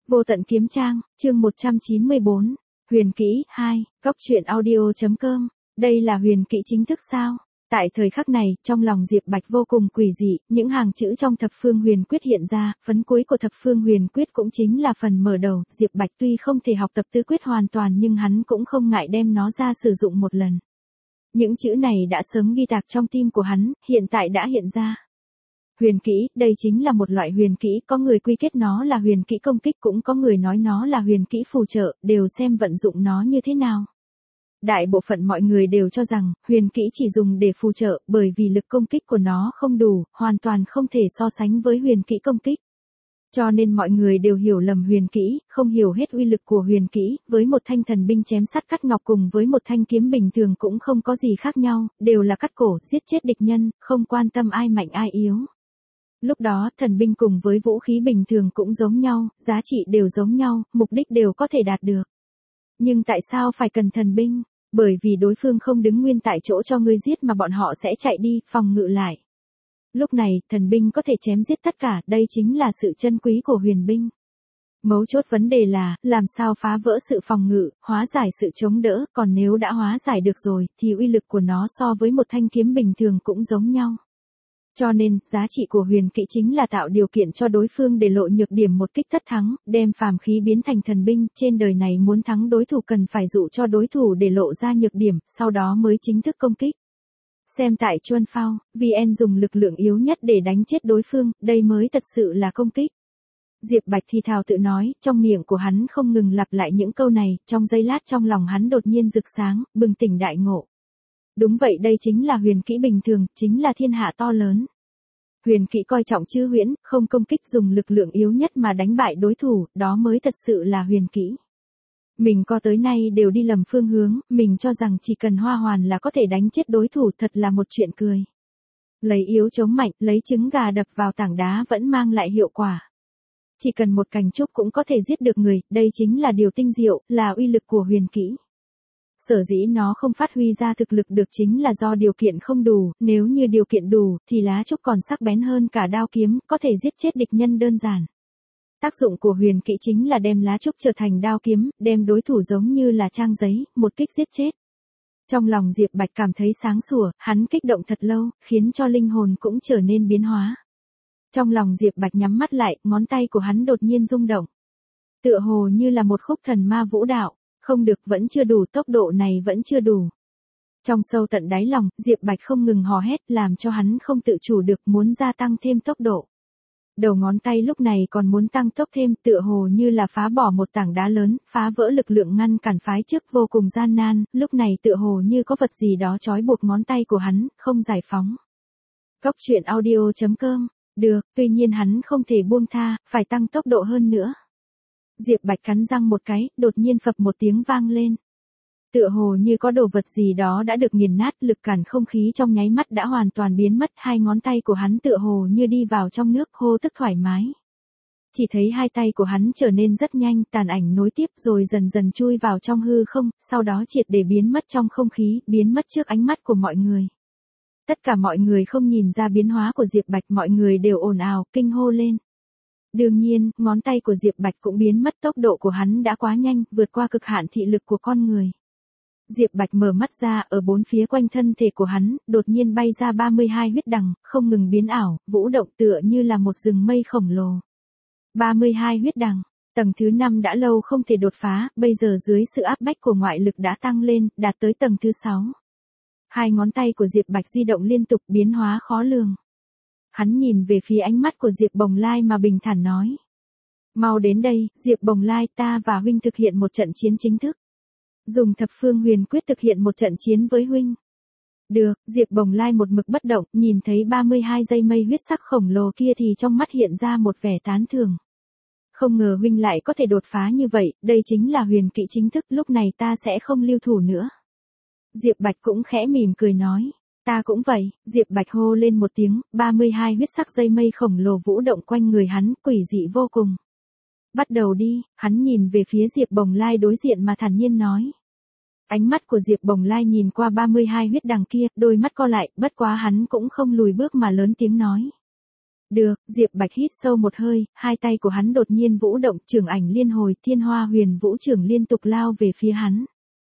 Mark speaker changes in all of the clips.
Speaker 1: Vô tận kiếm trang, chương 194, huyền kỹ 2, góc truyện audio.com, đây là huyền kỹ chính thức sao? Tại thời khắc này, trong lòng Diệp Bạch vô cùng quỷ dị, những hàng chữ trong thập phương huyền quyết hiện ra, phấn cuối của thập phương huyền quyết cũng chính là phần mở đầu, Diệp Bạch tuy không thể học tập tứ quyết hoàn toàn nhưng hắn cũng không ngại đem nó ra sử dụng một lần. Những chữ này đã sớm ghi tạc trong tim của hắn, hiện tại đã hiện ra. Huyền kỹ, đây chính là một loại huyền kỹ, có người quy kết nó là huyền kỹ công kích, cũng có người nói nó là huyền kỹ phù trợ, đều xem vận dụng nó như thế nào. Đại bộ phận mọi người đều cho rằng, huyền kỹ chỉ dùng để phù trợ, bởi vì lực công kích của nó không đủ, hoàn toàn không thể so sánh với huyền kỹ công kích. Cho nên mọi người đều hiểu lầm huyền kỹ, không hiểu hết uy lực của huyền kỹ, với một thanh thần binh chém sắt cắt ngọc cùng với một thanh kiếm bình thường cũng không có gì khác nhau, đều là cắt cổ, giết chết địch nhân, không quan tâm ai mạnh ai yếu. Lúc đó, thần binh cùng với vũ khí bình thường cũng giống nhau, giá trị đều giống nhau, mục đích đều có thể đạt được. Nhưng tại sao phải cần thần binh? Bởi vì đối phương không đứng nguyên tại chỗ cho ngươi giết mà bọn họ sẽ chạy đi, phòng ngự lại. Lúc này, thần binh có thể chém giết tất cả, đây chính là sự chân quý của huyền binh. Mấu chốt vấn đề là, làm sao phá vỡ sự phòng ngự, hóa giải sự chống đỡ, còn nếu đã hóa giải được rồi, thì uy lực của nó so với một thanh kiếm bình thường cũng giống nhau. Cho nên, giá trị của huyền kỹ chính là tạo điều kiện cho đối phương để lộ nhược điểm một kích tất thắng, đem phàm khí biến thành thần binh, trên đời này muốn thắng đối thủ cần phải dụ cho đối thủ để lộ ra nhược điểm, sau đó mới chính thức công kích. Xem tại Chuân Phao, VN dùng lực lượng yếu nhất để đánh chết đối phương, đây mới thật sự là công kích. Diệp Bạch thì thào tự nói, trong miệng của hắn không ngừng lặp lại những câu này, trong giây lát trong lòng hắn đột nhiên rực sáng, bừng tỉnh đại ngộ. Đúng vậy, đây chính là huyền kỹ bình thường, chính là thiên hạ to lớn. Huyền kỹ coi trọng chư huyễn, không công kích dùng lực lượng yếu nhất mà đánh bại đối thủ, đó mới thật sự là huyền kỹ. Mình có tới nay đều đi lầm phương hướng, mình cho rằng chỉ cần hoa hoàn là có thể đánh chết đối thủ, thật là một chuyện cười. Lấy yếu chống mạnh, lấy trứng gà đập vào tảng đá vẫn mang lại hiệu quả. Chỉ cần một cành trúc cũng có thể giết được người, đây chính là điều tinh diệu, là uy lực của huyền kỹ. Sở dĩ nó không phát huy ra thực lực được chính là do điều kiện không đủ, nếu như điều kiện đủ, thì lá trúc còn sắc bén hơn cả đao kiếm, có thể giết chết địch nhân đơn giản. Tác dụng của huyền kỹ chính là đem lá trúc trở thành đao kiếm, đem đối thủ giống như là trang giấy, một kích giết chết. Trong lòng Diệp Bạch cảm thấy sáng sủa, hắn kích động thật lâu, khiến cho linh hồn cũng trở nên biến hóa. Trong lòng Diệp Bạch nhắm mắt lại, ngón tay của hắn đột nhiên rung động. Tựa hồ như là một khúc thần ma vũ đạo. Không được, vẫn chưa đủ, tốc độ này vẫn chưa đủ. Trong sâu tận đáy lòng, Diệp Bạch không ngừng hò hét, làm cho hắn không tự chủ được, muốn gia tăng thêm tốc độ. Đầu ngón tay lúc này còn muốn tăng tốc thêm, tựa hồ như là phá bỏ một tảng đá lớn, phá vỡ lực lượng ngăn cản phái trước vô cùng gian nan, lúc này tựa hồ như có vật gì đó trói buộc ngón tay của hắn, không giải phóng. Góc truyện audio.com, được, tuy nhiên hắn không thể buông tha, phải tăng tốc độ hơn nữa. Diệp Bạch cắn răng một cái, đột nhiên phập một tiếng vang lên. Tựa hồ như có đồ vật gì đó đã được nghiền nát, lực cản không khí trong nháy mắt đã hoàn toàn biến mất, hai ngón tay của hắn tựa hồ như đi vào trong nước, hô tức thoải mái. Chỉ thấy hai tay của hắn trở nên rất nhanh, tàn ảnh nối tiếp rồi dần dần chui vào trong hư không, sau đó triệt để biến mất trong không khí, biến mất trước ánh mắt của mọi người. Tất cả mọi người không nhìn ra biến hóa của Diệp Bạch, mọi người đều ồn ào, kinh hô lên. Đương nhiên, ngón tay của Diệp Bạch cũng biến mất, tốc độ của hắn đã quá nhanh, vượt qua cực hạn thị lực của con người. Diệp Bạch mở mắt ra, ở bốn phía quanh thân thể của hắn, đột nhiên bay ra 32 huyết đằng, không ngừng biến ảo, vũ động tựa như là một rừng mây khổng lồ. 32 huyết đằng, tầng thứ 5 đã lâu không thể đột phá, bây giờ dưới sự áp bách của ngoại lực đã tăng lên, đạt tới tầng thứ 6. Hai ngón tay của Diệp Bạch di động liên tục, biến hóa khó lường. Hắn nhìn về phía ánh mắt của Diệp Bồng Lai mà bình thản nói. Mau đến đây, Diệp Bồng Lai, ta và huynh thực hiện một trận chiến chính thức. Dùng thập phương huyền quyết thực hiện một trận chiến với huynh. Được, Diệp Bồng Lai một mực bất động, nhìn thấy 32 dây mây huyết sắc khổng lồ kia thì trong mắt hiện ra một vẻ tán thưởng. Không ngờ huynh lại có thể đột phá như vậy, đây chính là huyền kỹ chính thức, lúc này ta sẽ không lưu thủ nữa. Diệp Bạch cũng khẽ mỉm cười nói. Ta cũng vậy, Diệp Bạch hô lên một tiếng, 32 huyết sắc dây mây khổng lồ vũ động quanh người hắn, quỷ dị vô cùng. Bắt đầu đi, hắn nhìn về phía Diệp Bồng Lai đối diện mà thản nhiên nói. Ánh mắt của Diệp Bồng Lai nhìn qua 32 huyết đằng kia, đôi mắt co lại, bất quá hắn cũng không lùi bước mà lớn tiếng nói. Được, Diệp Bạch hít sâu một hơi, hai tay của hắn đột nhiên vũ động, trường ảnh liên hồi, Thiên Hoa Huyền Vũ trưởng liên tục lao về phía hắn.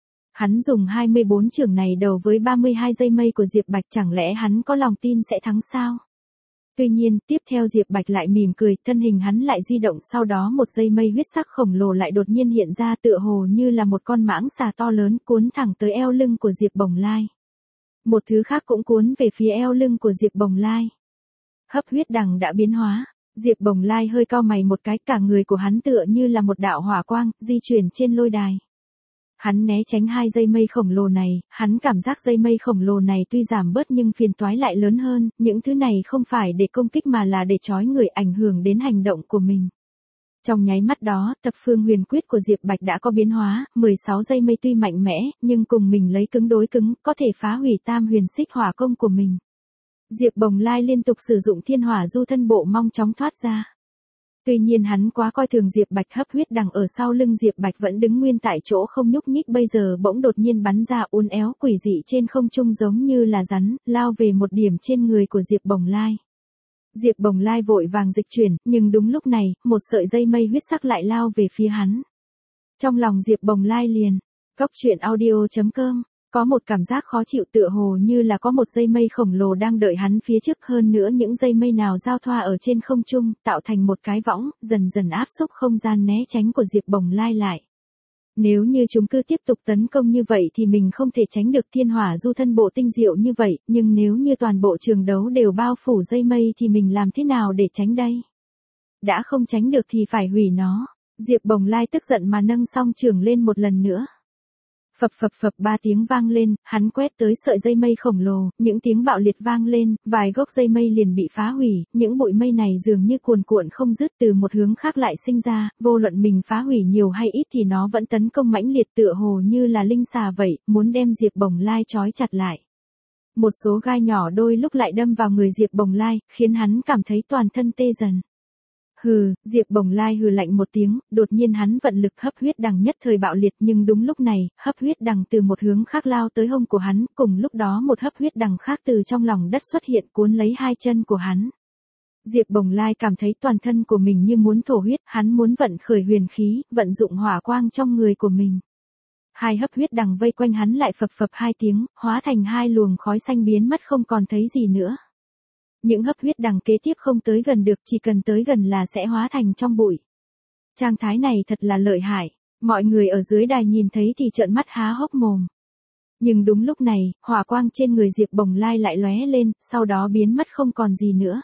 Speaker 1: Hắn dùng 24 trường này đầu với 32 giây mây của Diệp Bạch, chẳng lẽ hắn có lòng tin sẽ thắng sao? Tuy nhiên, tiếp theo Diệp Bạch lại mỉm cười, thân hình hắn lại di động, sau đó một dây mây huyết sắc khổng lồ lại đột nhiên hiện ra, tựa hồ như là một con mãng xà to lớn cuốn thẳng tới eo lưng của Diệp Bồng Lai. Một thứ khác cũng cuốn về phía eo lưng của Diệp Bồng Lai. Hấp huyết đằng đã biến hóa, Diệp Bồng Lai hơi cau mày một cái, cả người của hắn tựa như là một đạo hỏa quang, di chuyển trên lôi đài. Hắn né tránh hai dây mây khổng lồ này, hắn cảm giác dây mây khổng lồ này tuy giảm bớt nhưng phiền toái lại lớn hơn, những thứ này không phải để công kích mà là để trói người, ảnh hưởng đến hành động của mình. Trong nháy mắt đó, Thập Phương Huyền Quyết của Diệp Bạch đã có biến hóa, 16 dây mây tuy mạnh mẽ, nhưng cùng mình lấy cứng đối cứng, có thể phá hủy Tam Huyền Xích Hỏa công của mình. Diệp Bồng Lai liên tục sử dụng Thiên Hỏa Du thân bộ mong chóng thoát ra. Tuy nhiên hắn quá coi thường Diệp Bạch, hấp huyết đằng ở sau lưng Diệp Bạch vẫn đứng nguyên tại chỗ không nhúc nhích, bây giờ bỗng đột nhiên bắn ra uốn éo quỷ dị trên không trung giống như là rắn, lao về một điểm trên người của Diệp Bồng Lai. Diệp Bồng Lai vội vàng dịch chuyển, nhưng đúng lúc này, một sợi dây mây huyết sắc lại lao về phía hắn. Trong lòng Diệp Bồng Lai liền, Cốc Truyện Audio.com, có một cảm giác khó chịu, tựa hồ như là có một dây mây khổng lồ đang đợi hắn phía trước, hơn nữa những dây mây nào giao thoa ở trên không trung, tạo thành một cái võng, dần dần áp xúc không gian né tránh của Diệp Bồng Lai lại. Nếu như chúng cứ tiếp tục tấn công như vậy thì mình không thể tránh được Thiên Hỏa Du thân bộ tinh diệu như vậy, nhưng nếu như toàn bộ trường đấu đều bao phủ dây mây thì mình làm thế nào để tránh đây? Đã không tránh được thì phải hủy nó. Diệp Bồng Lai tức giận mà nâng song trường lên một lần nữa. Phập phập phập, 3 tiếng vang lên, hắn quét tới sợi dây mây khổng lồ, những tiếng bạo liệt vang lên, vài gốc dây mây liền bị phá hủy, những bụi mây này dường như cuồn cuộn không dứt từ một hướng khác lại sinh ra, vô luận mình phá hủy nhiều hay ít thì nó vẫn tấn công mãnh liệt, tựa hồ như là linh xà vậy, muốn đem Diệp Bồng Lai trói chặt lại. Một số gai nhỏ đôi lúc lại đâm vào người Diệp Bồng Lai, khiến hắn cảm thấy toàn thân tê dần. Hừ, Diệp Bồng Lai hừ lạnh một tiếng, đột nhiên hắn vận lực hấp huyết đằng nhất thời bạo liệt, nhưng đúng lúc này, hấp huyết đằng từ một hướng khác lao tới hông của hắn, cùng lúc đó một hấp huyết đằng khác từ trong lòng đất xuất hiện cuốn lấy hai chân của hắn. Diệp Bồng Lai cảm thấy toàn thân của mình như muốn thổ huyết, hắn muốn vận khởi huyền khí, vận dụng hỏa quang trong người của mình. Hai hấp huyết đằng vây quanh hắn lại phập phập 2 tiếng, hóa thành hai luồng khói xanh biến mất không còn thấy gì nữa. Những hấp huyết đằng kế tiếp không tới gần được, chỉ cần tới gần là sẽ hóa thành trong bụi. Trạng thái này thật là lợi hại, mọi người ở dưới đài nhìn thấy thì trợn mắt há hốc mồm. Nhưng đúng lúc này, hỏa quang trên người Diệp Bồng Lai lại lóe lên, sau đó biến mất không còn gì nữa.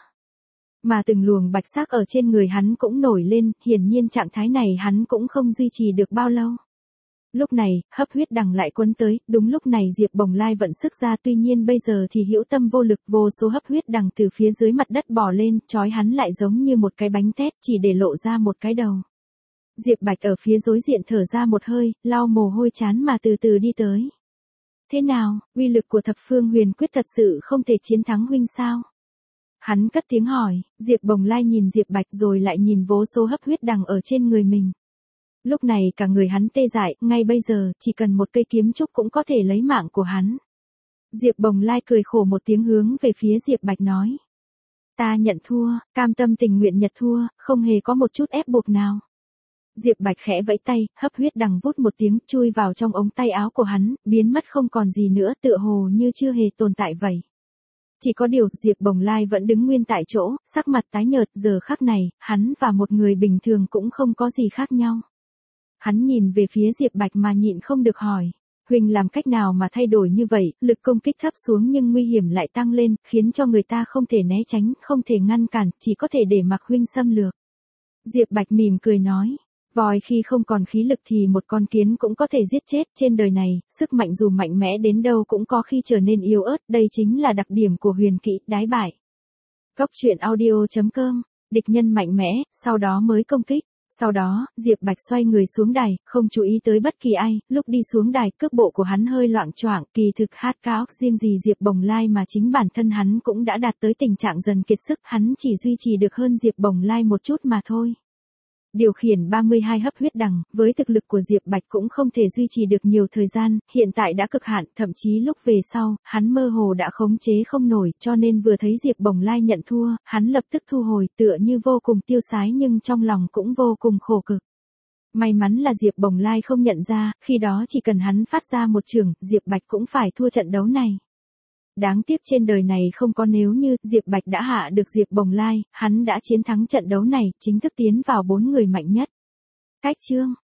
Speaker 1: Mà từng luồng bạch sắc ở trên người hắn cũng nổi lên, hiển nhiên trạng thái này hắn cũng không duy trì được bao lâu. Lúc này, hấp huyết đằng lại quấn tới, đúng lúc này Diệp Bồng Lai vận sức ra, tuy nhiên bây giờ thì hữu tâm vô lực, vô số hấp huyết đằng từ phía dưới mặt đất bò lên, trói hắn lại giống như một cái bánh tét, chỉ để lộ ra một cái đầu. Diệp Bạch ở phía đối diện thở ra một hơi, lau mồ hôi chán mà từ từ đi tới. Thế nào, uy lực của Thập Phương Huyền Quyết thật sự không thể chiến thắng huynh sao? Hắn cất tiếng hỏi, Diệp Bồng Lai nhìn Diệp Bạch rồi lại nhìn vô số hấp huyết đằng ở trên người mình. Lúc này cả người hắn tê dại, ngay bây giờ, chỉ cần một cây kiếm trúc cũng có thể lấy mạng của hắn. Diệp Bồng Lai cười khổ một tiếng hướng về phía Diệp Bạch nói. Ta nhận thua, cam tâm tình nguyện nhận thua, không hề có một chút ép buộc nào. Diệp Bạch khẽ vẫy tay, hấp huyết đằng vút một tiếng, chui vào trong ống tay áo của hắn, biến mất không còn gì nữa, tựa hồ như chưa hề tồn tại vậy. Chỉ có điều, Diệp Bồng Lai vẫn đứng nguyên tại chỗ, sắc mặt tái nhợt, giờ khắc này, hắn và một người bình thường cũng không có gì khác nhau. Hắn nhìn về phía Diệp Bạch mà nhịn không được hỏi. Huynh làm cách nào mà thay đổi như vậy, lực công kích thấp xuống nhưng nguy hiểm lại tăng lên, khiến cho người ta không thể né tránh, không thể ngăn cản, chỉ có thể để mặc huynh xâm lược. Diệp Bạch mỉm cười nói. Voi khi không còn khí lực thì một con kiến cũng có thể giết chết, trên đời này, sức mạnh dù mạnh mẽ đến đâu cũng có khi trở nên yếu ớt, đây chính là đặc điểm của huyền kỹ, đái bại. Cốc Truyện Audio.com, địch nhân mạnh mẽ, sau đó mới công kích. Sau đó, Diệp Bạch xoay người xuống đài, không chú ý tới bất kỳ ai, lúc đi xuống đài, cước bộ của hắn hơi loạng choạng, kỳ thực hát cao, riêng gì Diệp Bồng Lai mà chính bản thân hắn cũng đã đạt tới tình trạng dần kiệt sức, hắn chỉ duy trì được hơn Diệp Bồng Lai một chút mà thôi. Điều khiển 32 hấp huyết đằng, với thực lực của Diệp Bạch cũng không thể duy trì được nhiều thời gian, hiện tại đã cực hạn, thậm chí lúc về sau, hắn mơ hồ đã khống chế không nổi, cho nên vừa thấy Diệp Bồng Lai nhận thua, hắn lập tức thu hồi, tựa như vô cùng tiêu sái nhưng trong lòng cũng vô cùng khổ cực. May mắn là Diệp Bồng Lai không nhận ra, khi đó chỉ cần hắn phát ra một chưởng, Diệp Bạch cũng phải thua trận đấu này. Đáng tiếc trên đời này không có nếu như, Diệp Bạch đã hạ được Diệp Bồng Lai, hắn đã chiến thắng trận đấu này, chính thức tiến vào 4 người mạnh nhất. Cách chương